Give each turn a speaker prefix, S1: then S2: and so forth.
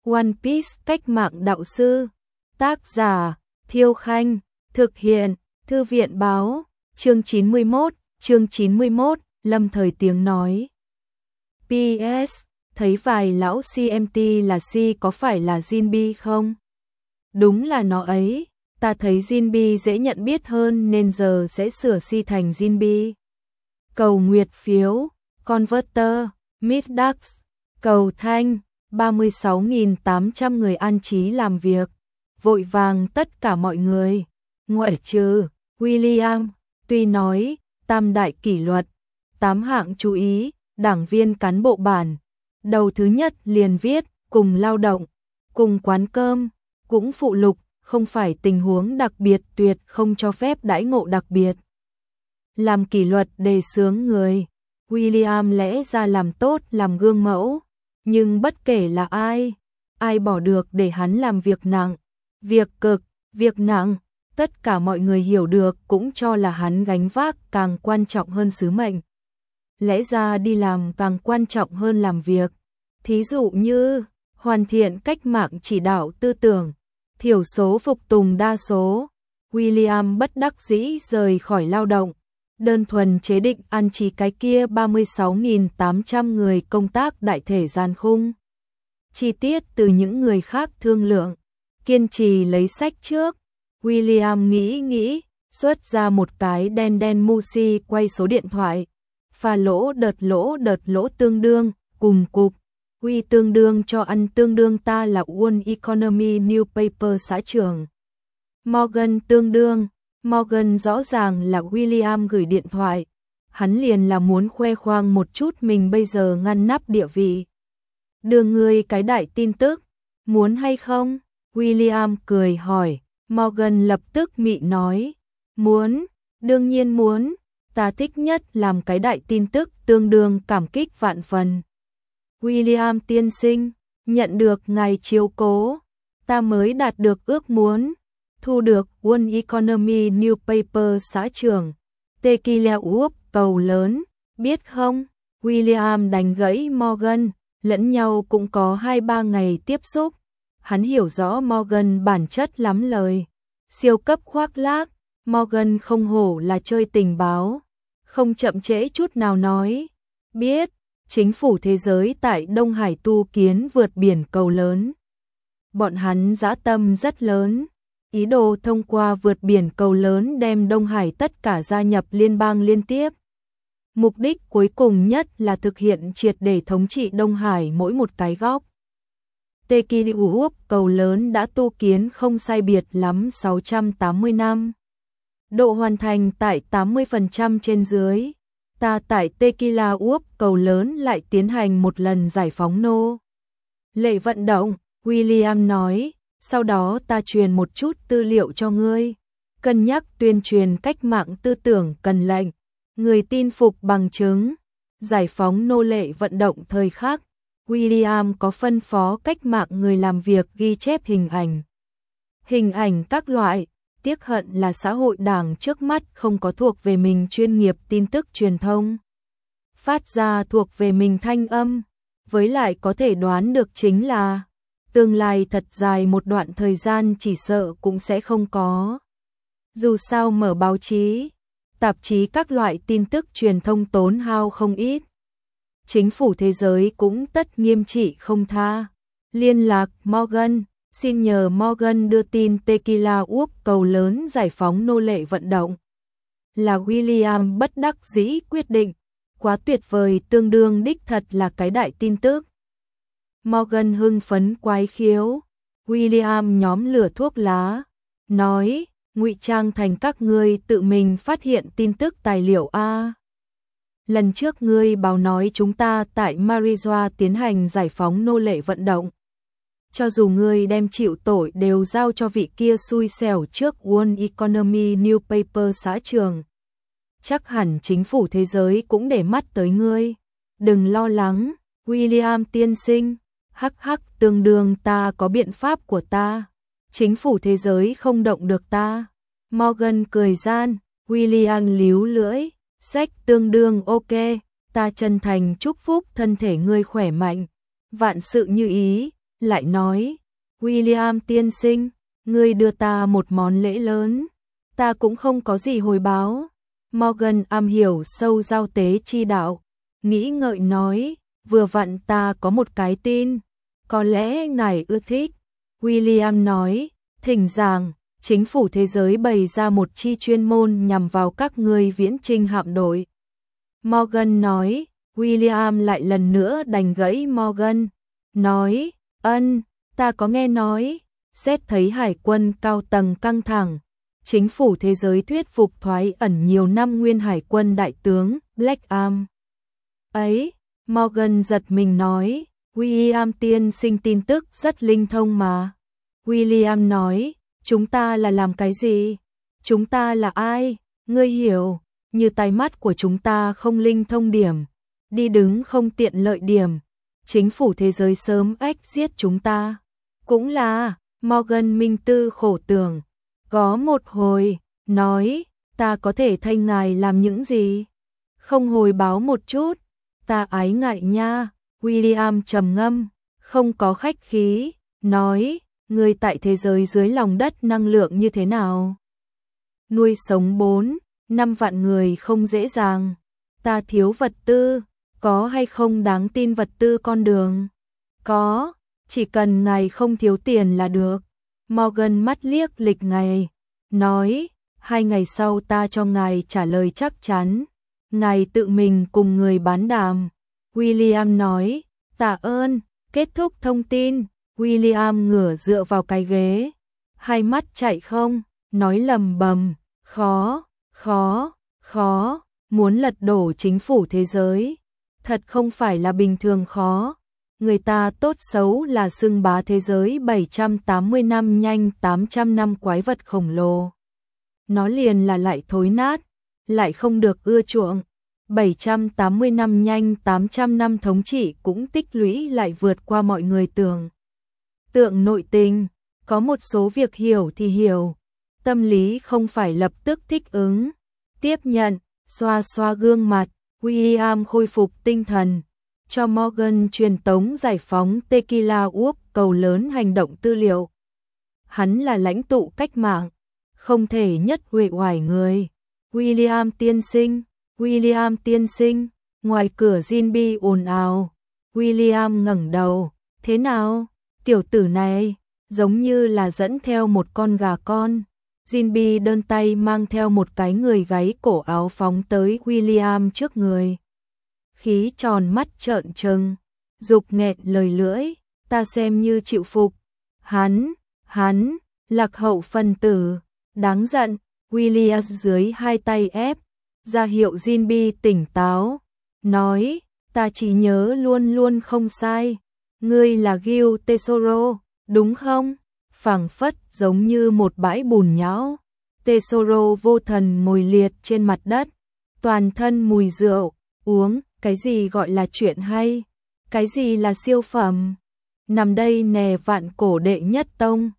S1: One Piece cách mạng đạo sư. Tác giả Thiêu Khanh. Thực hiện Thư viện Báo. Chương 91, Lâm Thời tiếng nói. PS, thấy vài lão CMT là C có phải là Jinbe không? Đúng là nó ấy, ta thấy Jinbe dễ nhận biết hơn nên giờ sẽ sửa C thành Jinbe. Cầu nguyệt phiếu, Converter, Middax, cầu thanh, 36.800 người an trí làm việc, vội vàng tất cả mọi người, ngoại trừ William, tuy nói, tam đại kỷ luật, 8 hạng chú ý, đảng viên cán bộ bản, đầu thứ nhất liền viết, cùng lao động, cùng quán cơm, cũng phụ lục, không phải tình huống đặc biệt tuyệt không cho phép đãi ngộ đặc biệt. Làm kỷ luật đề xướng người, William lẽ ra làm tốt làm gương mẫu, nhưng bất kể là ai bỏ được để hắn làm việc nặng, việc cực, việc nặng, tất cả mọi người hiểu được cũng cho là hắn gánh vác càng quan trọng hơn sứ mệnh. Lẽ ra đi làm càng quan trọng hơn làm việc, thí dụ như hoàn thiện cách mạng chỉ đạo tư tưởng, thiểu số phục tùng đa số. William bất đắc dĩ rời khỏi lao động, đơn thuần chế định an trí cái kia 36.800 người công tác đại thể gian khung. Chi tiết từ những người khác thương lượng, kiên trì lấy sách trước. William nghĩ, xuất ra một cái đen Musi quay số điện thoại. Pha lỗ đợt lỗ tương đương, cùng cục. Quy tương đương cho ăn tương đương ta là One Economy Newspaper xã trưởng. Morgan tương đương. Morgan rõ ràng là William gửi điện thoại. Hắn liền là muốn khoe khoang một chút mình bây giờ ngăn nắp địa vị. Đưa ngươi cái đại tin tức. Muốn hay không? William cười hỏi. Morgan lập tức mị nói. Muốn, đương nhiên muốn. Ta thích nhất làm cái đại tin tức tương đương cảm kích vạn phần. William tiên sinh, nhận được ngài chiếu cố, ta mới đạt được ước muốn, thu được One Economy Newspaper xã trưởng, Tequila Úp cầu lớn, biết không? William đánh gãy Morgan, lẫn nhau cũng có 2-3 ngày tiếp xúc, hắn hiểu rõ Morgan bản chất lắm lời, siêu cấp khoác lác, Morgan không hổ là chơi tình báo, không chậm trễ chút nào nói, biết. Chính phủ thế giới tại Đông Hải tu kiến vượt biển cầu lớn. Bọn hắn dã tâm rất lớn, ý đồ thông qua vượt biển cầu lớn đem Đông Hải tất cả gia nhập liên bang liên tiếp. Mục đích cuối cùng nhất là thực hiện triệt để thống trị Đông Hải mỗi một cái góc. Tequila cầu lớn đã tu kiến không sai biệt lắm 680 năm. Độ hoàn thành tại 80% trên dưới. Ta tại Tequila cầu lớn lại tiến hành một lần giải phóng nô lệ vận động, William nói, sau đó ta truyền một chút tư liệu cho ngươi, cân nhắc tuyên truyền cách mạng tư tưởng cần lệnh, người tin phục bằng chứng, giải phóng nô lệ vận động thời khắc, William có phân phó cách mạng người làm việc ghi chép hình ảnh các loại. Tiếc hận là xã hội đảng trước mắt không có thuộc về mình chuyên nghiệp tin tức truyền thông. Phát ra thuộc về mình thanh âm, với lại có thể đoán được chính là tương lai thật dài một đoạn thời gian chỉ sợ cũng sẽ không có. Dù sao mở báo chí, tạp chí các loại tin tức truyền thông tốn hao không ít. Chính phủ thế giới cũng tất nghiêm trị không tha. Liên lạc Morgan. Xin nhờ Morgan đưa tin Tequila cầu lớn giải phóng nô lệ vận động. Là William bất đắc dĩ quyết định. Quá tuyệt vời, tương đương đích thật là cái đại tin tức. Morgan hưng phấn quái khiếu. William nhóm lửa thuốc lá. Nói, ngụy trang thành các ngươi tự mình phát hiện tin tức tài liệu A. Lần trước ngươi báo nói chúng ta tại Marijoa tiến hành giải phóng nô lệ vận động. Cho dù ngươi đem chịu tội đều giao cho vị kia xui xẻo trước One Economy Newspaper xã trường. Chắc hẳn chính phủ thế giới cũng để mắt tới ngươi. Đừng lo lắng, William tiên sinh. Hắc tương đương ta có biện pháp của ta. Chính phủ thế giới không động được ta. Morgan cười gian, William líu lưỡi. Sách tương đương ok, ta chân thành chúc phúc thân thể ngươi khỏe mạnh. Vạn sự như ý. lại nói, William tiên sinh, ngươi đưa ta một món lễ lớn, ta cũng không có gì hồi báo. Morgan am hiểu sâu giao tế chi đạo, nghĩ ngợi nói, vừa vặn ta có một cái tin, có lẽ ngài ưa thích. William nói, thỉnh giảng, chính phủ thế giới bày ra một chi chuyên môn nhằm vào các ngươi viễn chinh hạm đội. Morgan nói, William lại lần nữa đành gãy Morgan, nói, ta có nghe nói, xét thấy hải quân cao tầng căng thẳng, chính phủ thế giới thuyết phục thoái ẩn nhiều năm nguyên hải quân đại tướng Blackham. Ấy, Morgan giật mình nói, William tiên sinh tin tức rất linh thông mà. William nói, chúng ta là làm cái gì? Chúng ta là ai? Ngươi hiểu, như tai mắt của chúng ta không linh thông điểm, đi đứng không tiện lợi điểm, chính phủ thế giới sớm ách giết chúng ta. Cũng là, Morgan minh tư khổ tưởng, có một hồi, nói, ta có thể thay ngài làm những gì? Không hồi báo một chút, ta ái ngại nha. William trầm ngâm, không có khách khí, nói, người tại thế giới dưới lòng đất năng lượng như thế nào? Nuôi sống 4-5 vạn người không dễ dàng, ta thiếu vật tư, có hay không đáng tin vật tư con đường? Có, chỉ cần ngài không thiếu tiền là được. Morgan mắt liếc lịch ngày, nói, 2 ngày sau ta cho ngài trả lời chắc chắn, ngài tự mình cùng người bán đàm. William nói, tạ ơn, kết thúc thông tin. William ngửa dựa vào cái ghế, hai mắt chạy không, nói lầm bầm, khó, muốn lật đổ chính phủ thế giới, thật không phải là bình thường khó. Người ta tốt xấu là xưng bá thế giới 780 năm nhanh 800 năm quái vật khổng lồ. Nó liền là lại thối nát, lại không được ưa chuộng. 780 năm nhanh 800 năm thống trị cũng tích lũy lại vượt qua mọi người tưởng tượng nội tình, có một số việc hiểu thì hiểu, tâm lý không phải lập tức thích ứng, tiếp nhận, xoa xoa gương mặt, William khôi phục tinh thần, cho Morgan truyền tống giải phóng Tequila Wharf cầu lớn hành động tư liệu. Hắn là lãnh tụ cách mạng, không thể nhất uể oải người. William tiên sinh, ngoài cửa Jinbi ồn ào. William ngẩng đầu, thế nào? Tiểu tử này, giống như là dẫn theo một con gà con. Jinbi đơn tay mang theo một cái người gáy cổ áo phóng tới William trước người. Khí tròn mắt trợn trừng, dục nghẹn lời lưỡi, ta xem như chịu phục. Hắn, lạc hậu phân tử, đáng giận. William dưới hai tay ép, ra hiệu Jinbi tỉnh táo, nói, ta chỉ nhớ luôn luôn không sai. Ngươi là Gil Tesoro, đúng không? Phảng phất giống như một bãi bùn nhão. Tesoro vô thần ngồi liệt trên mặt đất, toàn thân mùi rượu, uống, cái gì gọi là chuyện hay? Cái gì là siêu phẩm? Nằm đây nè vạn cổ đệ nhất tông,